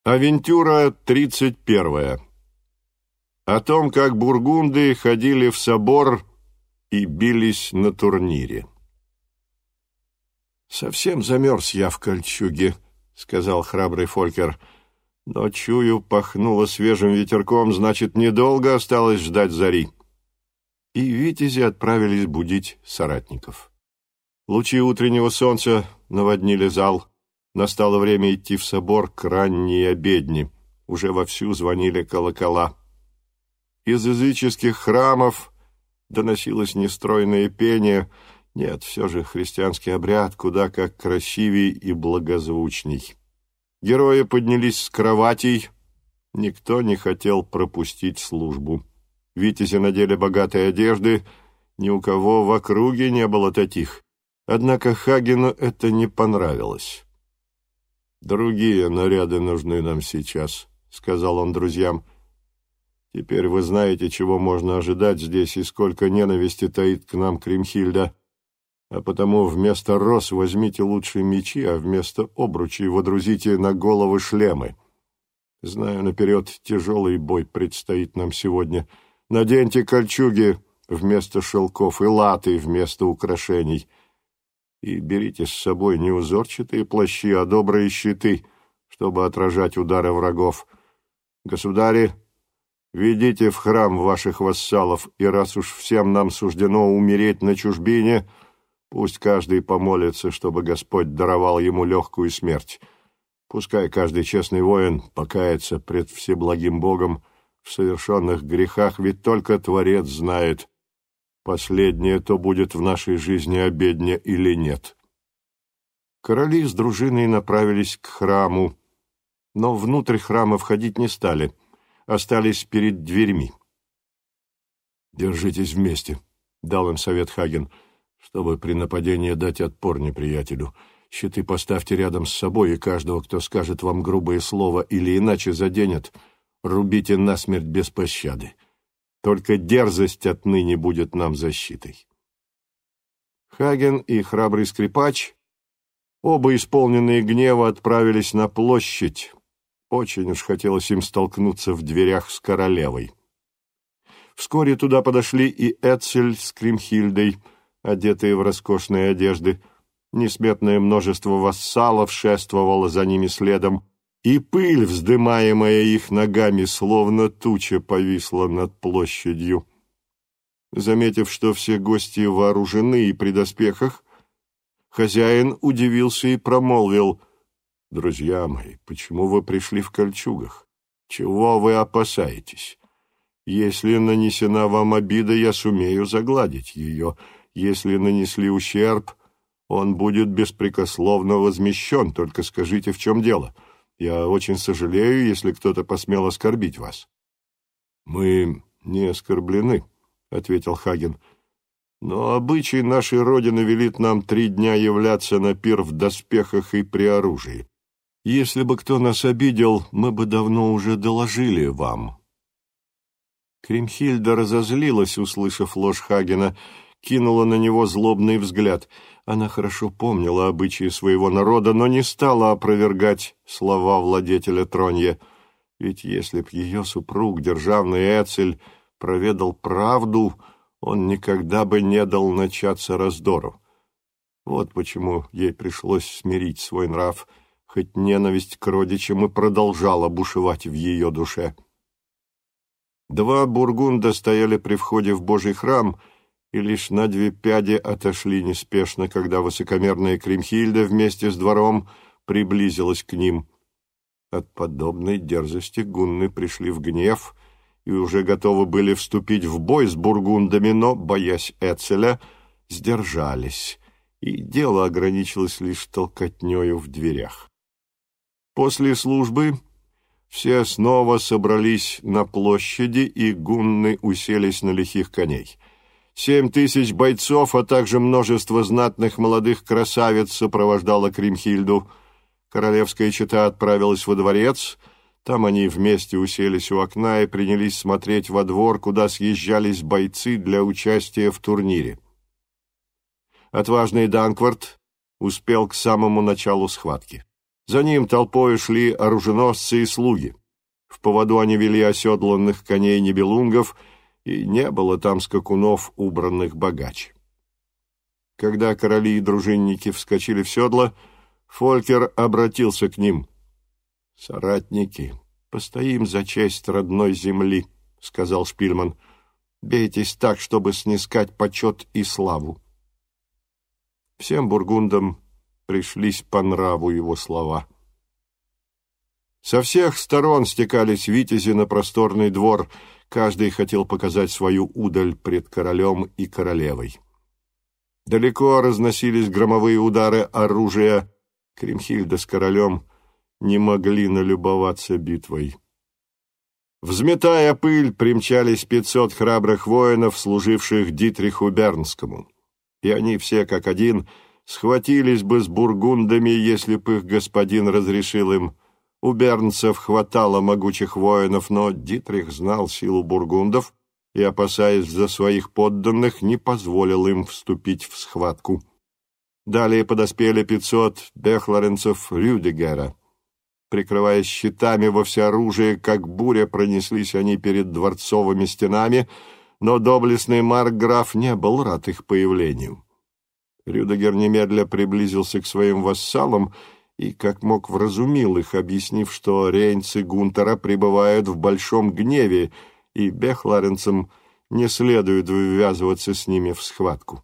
Авентюра 31. О том, как бургунды ходили в собор и бились на турнире. «Совсем замерз я в кольчуге», — сказал храбрый Фолькер. «Но, чую, пахнуло свежим ветерком, значит, недолго осталось ждать зари». И витязи отправились будить соратников. Лучи утреннего солнца наводнили зал. Настало время идти в собор к ранней обедне. Уже вовсю звонили колокола. Из языческих храмов доносилось нестройное пение. Нет, все же христианский обряд куда как красивей и благозвучней. Герои поднялись с кроватей. Никто не хотел пропустить службу. Витязи надели богатые одежды. Ни у кого в округе не было таких. Однако Хагену это не понравилось. «Другие наряды нужны нам сейчас», — сказал он друзьям. «Теперь вы знаете, чего можно ожидать здесь и сколько ненависти таит к нам Кримхильда. А потому вместо роз возьмите лучше мечи, а вместо обручей водрузите на головы шлемы. Знаю наперед, тяжелый бой предстоит нам сегодня. Наденьте кольчуги вместо шелков и латы вместо украшений». И берите с собой не узорчатые плащи, а добрые щиты, чтобы отражать удары врагов. Государи, ведите в храм ваших вассалов, и раз уж всем нам суждено умереть на чужбине, пусть каждый помолится, чтобы Господь даровал ему легкую смерть. Пускай каждый честный воин покается пред всеблагим Богом в совершенных грехах, ведь только Творец знает, последнее то будет в нашей жизни обедня или нет. Короли с дружиной направились к храму, но внутрь храма входить не стали, остались перед дверьми. «Держитесь вместе», — дал им совет Хаген, «чтобы при нападении дать отпор неприятелю. Щиты поставьте рядом с собой, и каждого, кто скажет вам грубое слово или иначе заденет, рубите насмерть без пощады. Только дерзость отныне будет нам защитой». Хаген и храбрый скрипач, оба исполненные гнева, отправились на площадь. Очень уж хотелось им столкнуться в дверях с королевой. Вскоре туда подошли и Эцель с Кримхильдой, одетые в роскошные одежды. Несметное множество вассалов шествовало за ними следом, и пыль, вздымаемая их ногами, словно туча, повисла над площадью. Заметив, что все гости вооружены и при доспехах, хозяин удивился и промолвил: «Друзья мои, почему вы пришли в кольчугах? Чего вы опасаетесь? Если нанесена вам обида, я сумею загладить ее. Если нанесли ущерб, он будет беспрекословно возмещен, только скажите, в чем дело. Я очень сожалею, если кто-то посмел оскорбить вас». «Мы не оскорблены», — ответил Хаген. «Но обычай нашей родины велит нам 3 дня являться на пир в доспехах и при оружии. Если бы кто нас обидел, мы бы давно уже доложили вам». Кримхильда разозлилась, услышав ложь Хагена, кинула на него злобный взгляд. Она хорошо помнила обычаи своего народа, но не стала опровергать слова владетеля Тронья. Ведь если б ее супруг, державный Эцель, проведал правду, он никогда бы не дал начаться раздору. Вот почему ей пришлось смирить свой нрав, хоть ненависть к родичам и продолжала бушевать в ее душе. 2 бургунда стояли при входе в Божий храм и лишь на 2 пяди отошли неспешно, когда высокомерная Кримхильда вместе с двором приблизилась к ним. От подобной дерзости гунны пришли в гнев и уже готовы были вступить в бой с бургундами, но, боясь Эцеля, сдержались, и дело ограничилось лишь толкотнею в дверях. После службы все снова собрались на площади, и гунны уселись на лихих коней. 7000 бойцов, а также множество знатных молодых красавиц сопровождало Кримхильду. Королевская чета отправилась во дворец. Там они вместе уселись у окна и принялись смотреть во двор, куда съезжались бойцы для участия в турнире. Отважный Данквард успел к самому началу схватки. За ним толпой шли оруженосцы и слуги. В поводу они вели оседланных коней-нибелунгов, и не было там скакунов, убранных богаче. Когда короли и дружинники вскочили в седла, Фолькер обратился к ним. «Соратники, постоим за честь родной земли», — сказал Шпильман. «Бейтесь так, чтобы снискать почет и славу». Всем бургундам пришлись по нраву его слова. Со всех сторон стекались витязи на просторный двор, каждый хотел показать свою удаль пред королем и королевой. Далеко разносились громовые удары оружия. Кримхильда с королем не могли налюбоваться битвой. Взметая пыль, примчались 500 храбрых воинов, служивших Дитриху Бернскому. И они все, как один, схватились бы с бургундами, если б их господин разрешил им. У бернцев хватало могучих воинов, но Дитрих знал силу бургундов и, опасаясь за своих подданных, не позволил им вступить в схватку. Далее подоспели 500 бехлоренцев Рюдигера. Прикрываясь щитами во всеоружие, как буря, пронеслись они перед дворцовыми стенами, но доблестный маркграф не был рад их появлению. Рюдигер немедля приблизился к своим вассалам и, как мог, вразумил их, объяснив, что рейнцы Гунтера пребывают в большом гневе, и бехлоренцам не следует ввязываться с ними в схватку.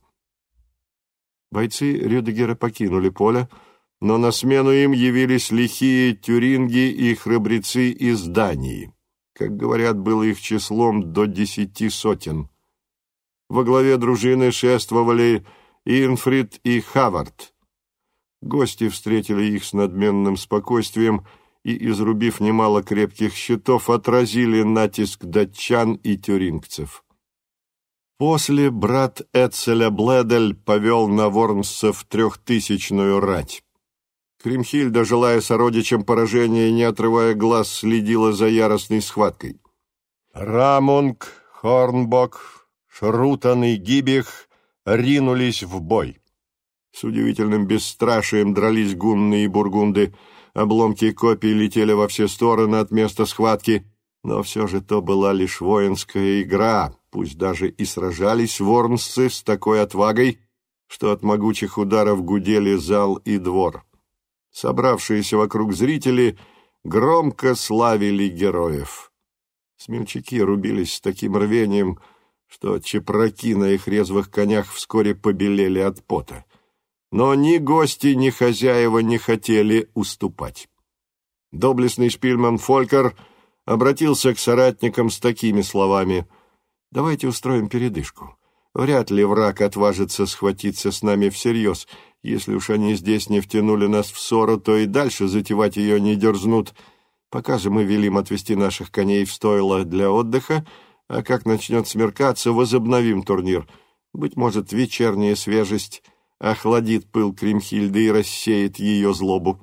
Бойцы Рюдигера покинули поле, но на смену им явились лихие тюринги и храбрецы из Дании. Как говорят, было их числом до 10 сотен. Во главе дружины шествовали Инфрид и Хавард. Гости встретили их с надменным спокойствием и, изрубив немало крепких щитов, отразили натиск датчан и тюрингцев. После брат Эцеля Бледель повел на ворнсцев 3000-ную рать. Кримхильда, желая сородичам поражения, не отрывая глаз, следила за яростной схваткой. Рамунг, Хорнбок, Шрутан и Гибих ринулись в бой. С удивительным бесстрашием дрались гунны и бургунды, обломки копий летели во все стороны от места схватки, но все же то была лишь воинская игра, пусть даже и сражались ворнсцы с такой отвагой, что от могучих ударов гудели зал и двор. Собравшиеся вокруг зрители громко славили героев. Смельчаки рубились с таким рвением, что чепраки на их резвых конях вскоре побелели от пота. Но ни гости, ни хозяева не хотели уступать. Доблестный Шпильман Фолькер обратился к соратникам с такими словами: «Давайте устроим передышку. Вряд ли враг отважится схватиться с нами всерьез. Если уж они здесь не втянули нас в ссору, то и дальше затевать ее не дерзнут. Пока же мы велим отвести наших коней в стойло для отдыха, а как начнет смеркаться, возобновим турнир. Быть может, вечерняя свежесть охладит пыл Кримхильды и рассеет ее злобу».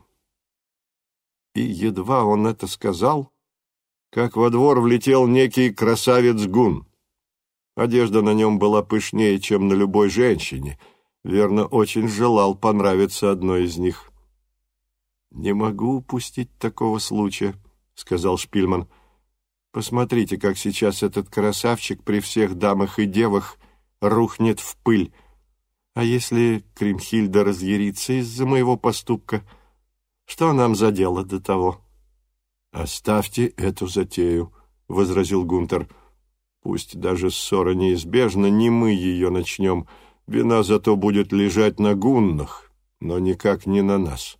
И едва он это сказал, как во двор влетел некий красавец Гун. Одежда на нем была пышнее, чем на любой женщине. Верно, очень желал понравиться одной из них. «Не могу упустить такого случая», — сказал Шпильман. «Посмотрите, как сейчас этот красавчик при всех дамах и девах рухнет в пыль. А если Кримхильда разъярится из-за моего поступка, что нам за дело до того?» «Оставьте эту затею», — возразил Гунтер. «Пусть даже ссора неизбежна, не мы ее начнем. Вина зато будет лежать на гуннах, но никак не на нас».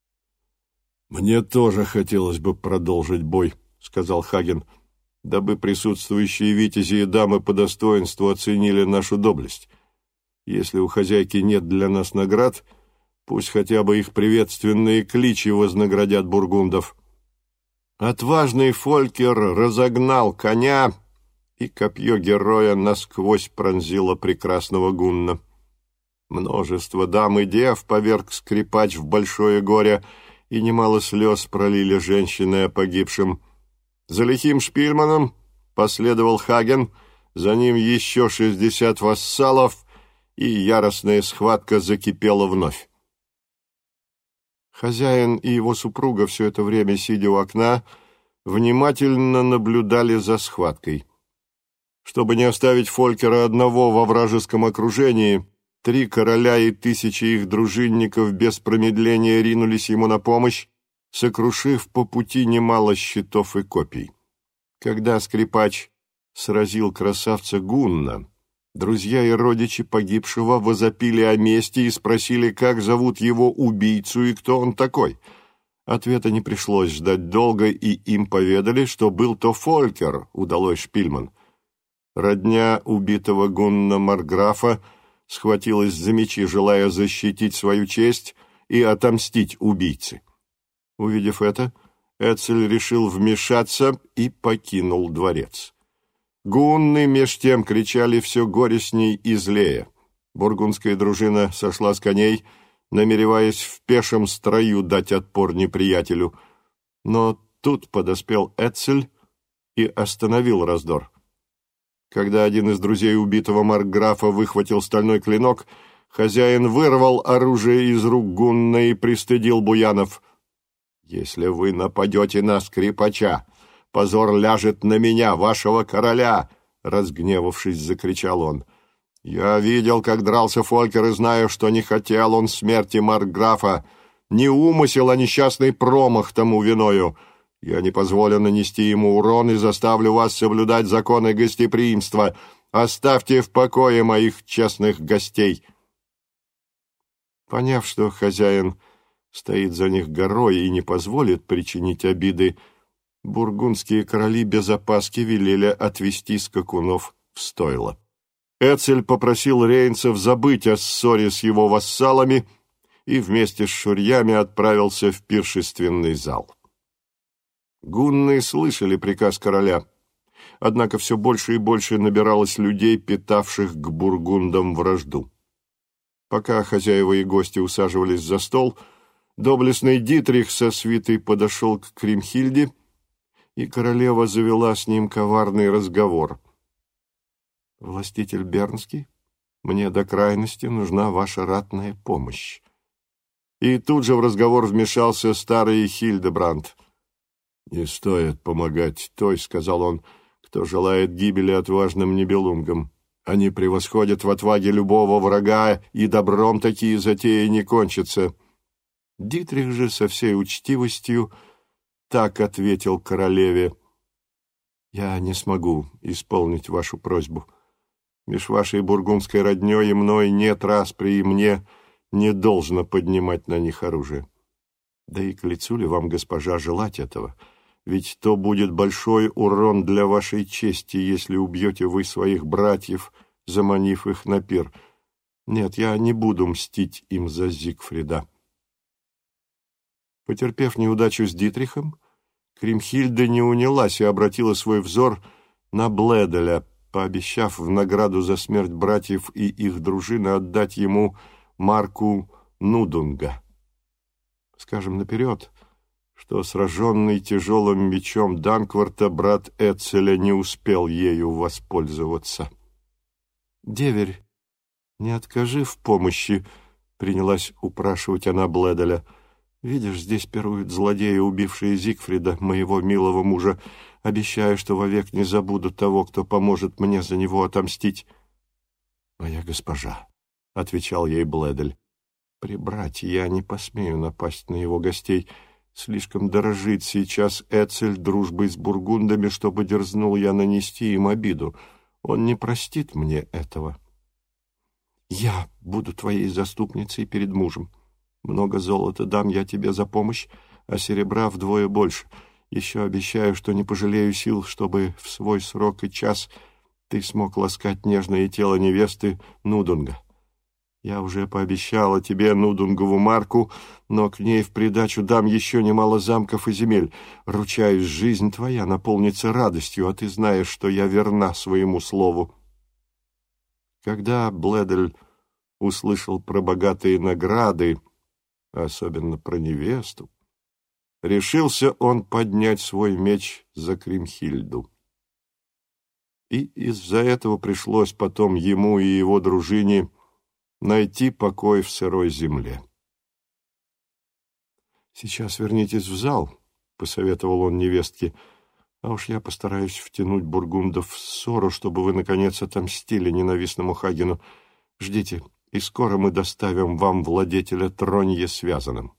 «Мне тоже хотелось бы продолжить бой», — сказал Хаген, «дабы присутствующие витязи и дамы по достоинству оценили нашу доблесть. Если у хозяйки нет для нас наград, пусть хотя бы их приветственные кличи вознаградят бургундов». Отважный Фолькер разогнал коня, и копье героя насквозь пронзило прекрасного гунна. Множество дам и дев поверг скрипач в большое горе, и немало слез пролили женщины о погибшем. За лихим Шпильманом последовал Хаген, за ним еще 60 вассалов, и яростная схватка закипела вновь. Хозяин и его супруга все это время, сидя у окна, внимательно наблюдали за схваткой. Чтобы не оставить Фолькера одного во вражеском окружении, 3 короля и 1000 их дружинников без промедления ринулись ему на помощь, сокрушив по пути немало щитов и копий. Когда скрипач сразил красавца Гунна, друзья и родичи погибшего возопили о мести и спросили, как зовут его убийцу и кто он такой. Ответа не пришлось ждать долго, и им поведали, что был то Фолькер, удалой шпильман. Родня убитого Гунна марграфа схватилась за мечи, желая защитить свою честь и отомстить убийце. Увидев это, Эцель решил вмешаться и покинул дворец. Гунны меж тем кричали все горестней и злее. Бургундская дружина сошла с коней, намереваясь в пешем строю дать отпор неприятелю. Но тут подоспел Эцель и остановил раздор. Когда один из друзей убитого маркграфа выхватил стальной клинок, хозяин вырвал оружие из рук Гунна и пристыдил буянов. «Если вы нападете на скрипача, позор ляжет на меня, вашего короля!» — разгневавшись, закричал он. «Я видел, как дрался Фолькер, и знаю, что не хотел он смерти маркграфа. Не умысел, а несчастный промах тому виною. Я не позволю нанести ему урон и заставлю вас соблюдать законы гостеприимства. Оставьте в покое моих честных гостей». Поняв, что хозяин стоит за них горой и не позволит причинить обиды, бургундские короли без опаски велели отвести скакунов в стойло. Эцель попросил рейнцев забыть о ссоре с его вассалами и вместе с шурьями отправился в пиршественный зал. Гунны слышали приказ короля, однако все больше и больше набиралось людей, питавших к бургундам вражду. Пока хозяева и гости усаживались за стол, доблестный Дитрих со свитой подошел к Кримхильде, и королева завела с ним коварный разговор. «Властитель Бернский, мне до крайности нужна ваша ратная помощь». И тут же в разговор вмешался старый Хильдебранд. «Не стоит помогать той, — сказал он, — кто желает гибели отважным нибелунгам. Они превосходят в отваге любого врага, и добром такие затеи не кончатся». Дитрих же со всей учтивостью так ответил королеве: «Я не смогу исполнить вашу просьбу. Меж вашей бургундской роднёй и мной нет распри, и мне не должно поднимать на них оружие. Да и к лицу ли вам, госпожа, желать этого? Ведь то будет большой урон для вашей чести, если убьете вы своих братьев, заманив их на пир. Нет, я не буду мстить им за Зигфрида». Потерпев неудачу с Дитрихом, Кримхильда не унялась и обратила свой взор на Бледеля, пообещав в награду за смерть братьев и их дружины отдать ему марку Нудунга. Скажем наперед, что сраженный тяжелым мечом Данкварта брат Эцеля не успел ею воспользоваться. «Деверь, не откажи в помощи», — принялась упрашивать она Бледеля. «Видишь, здесь пируют злодеи, убившие Зигфрида, моего милого мужа. Обещаю, что вовек не забуду того, кто поможет мне за него отомстить». «Моя госпожа», — отвечал ей Бледель, — «при брате я не посмею напасть на его гостей. Слишком дорожит сейчас Эцель дружбой с бургундами, чтобы дерзнул я нанести им обиду. Он не простит мне этого. Я буду твоей заступницей перед мужем. Много золота дам я тебе за помощь, а серебра вдвое больше. Еще обещаю, что не пожалею сил, чтобы в свой срок и час ты смог ласкать нежное тело невесты Нудунга. Я уже пообещала тебе Нудунгову марку, но к ней в придачу дам еще немало замков и земель. Ручаюсь, жизнь твоя наполнится радостью, а ты знаешь, что я верна своему слову». Когда Бледель услышал про богатые награды, особенно про невесту, решился он поднять свой меч за Кримхильду. И из-за этого пришлось потом ему и его дружине найти покой в сырой земле. «Сейчас вернитесь в зал», — посоветовал он невестке, «а уж я постараюсь втянуть бургундов в ссору, чтобы вы, наконец, отомстили ненавистному Хагену. Ждите, и скоро мы доставим вам владетеля Тронье связанным».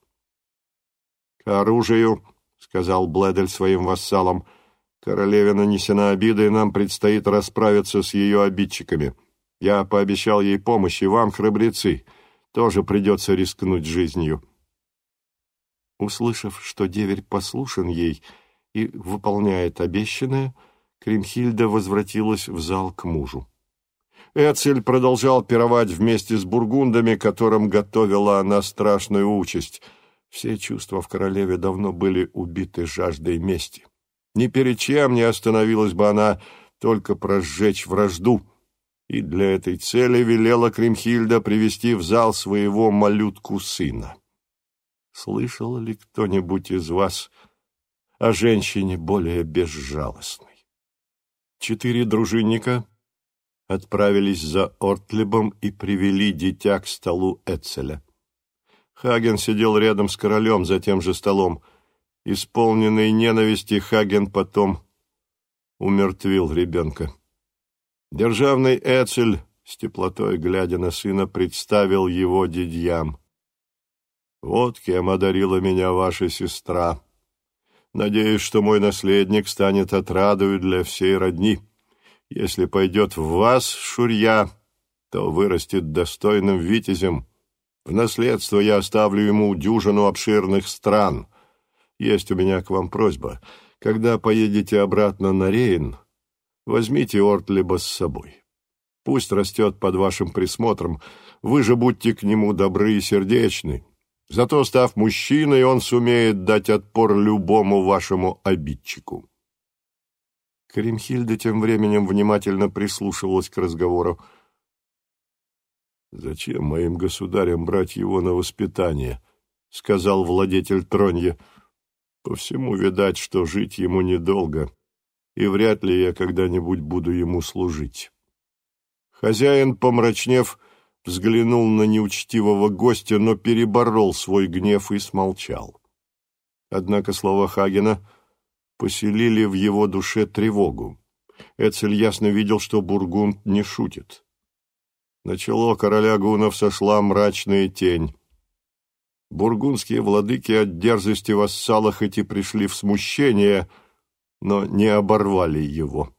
«К оружию», — сказал Бледель своим вассалам, — «королеве нанесена обида, и нам предстоит расправиться с ее обидчиками. Я пообещал ей помощь, и вам, храбрецы, тоже придется рискнуть жизнью». Услышав, что деверь послушен ей и выполняет обещанное, Кримхильда возвратилась в зал к мужу. Эцель продолжал пировать вместе с бургундами, которым готовила она страшную участь. Все чувства в королеве давно были убиты жаждой мести. Ни перед чем не остановилась бы она только прожечь вражду, и для этой цели велела Кримхильда привести в зал своего малютку-сына. Слышал ли кто-нибудь из вас о женщине более безжалостной? 4 дружинника отправились за Ортлебом и привели дитя к столу Эцеля. Хаген сидел рядом с королем за тем же столом. Исполненный ненависти, Хаген потом умертвил ребенка. Державный Эцель, с теплотой глядя на сына, представил его дядьям. «Вот кем одарила меня ваша сестра. Надеюсь, что мой наследник станет отрадою для всей родни. Если пойдет в вас, Шурья, то вырастет достойным витязем. В наследство я оставлю ему дюжину обширных стран. Есть у меня к вам просьба. Когда поедете обратно на Рейн, возьмите Ортлеба с собой. Пусть растет под вашим присмотром, вы же будьте к нему добры и сердечны. Зато, став мужчиной, он сумеет дать отпор любому вашему обидчику». Кримхильда тем временем внимательно прислушивалась к разговору. «Зачем моим государям брать его на воспитание?» — сказал владетель Тронье. «По всему видать, что жить ему недолго, и вряд ли я когда-нибудь буду ему служить». Хозяин, помрачнев, взглянул на неучтивого гостя, но переборол свой гнев и смолчал. Однако слова Хагена поселили в его душе тревогу. Эцель ясно видел, что Бургунд не шутит. На чело короля гуннов сошла мрачная тень. Бургундские владыки от дерзости вассала хоть и пришли в смущение, но не оборвали его.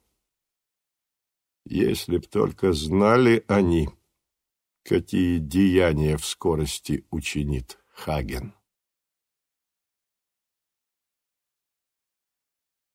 Если б только знали они, какие деяния в скорости учинит Хаген.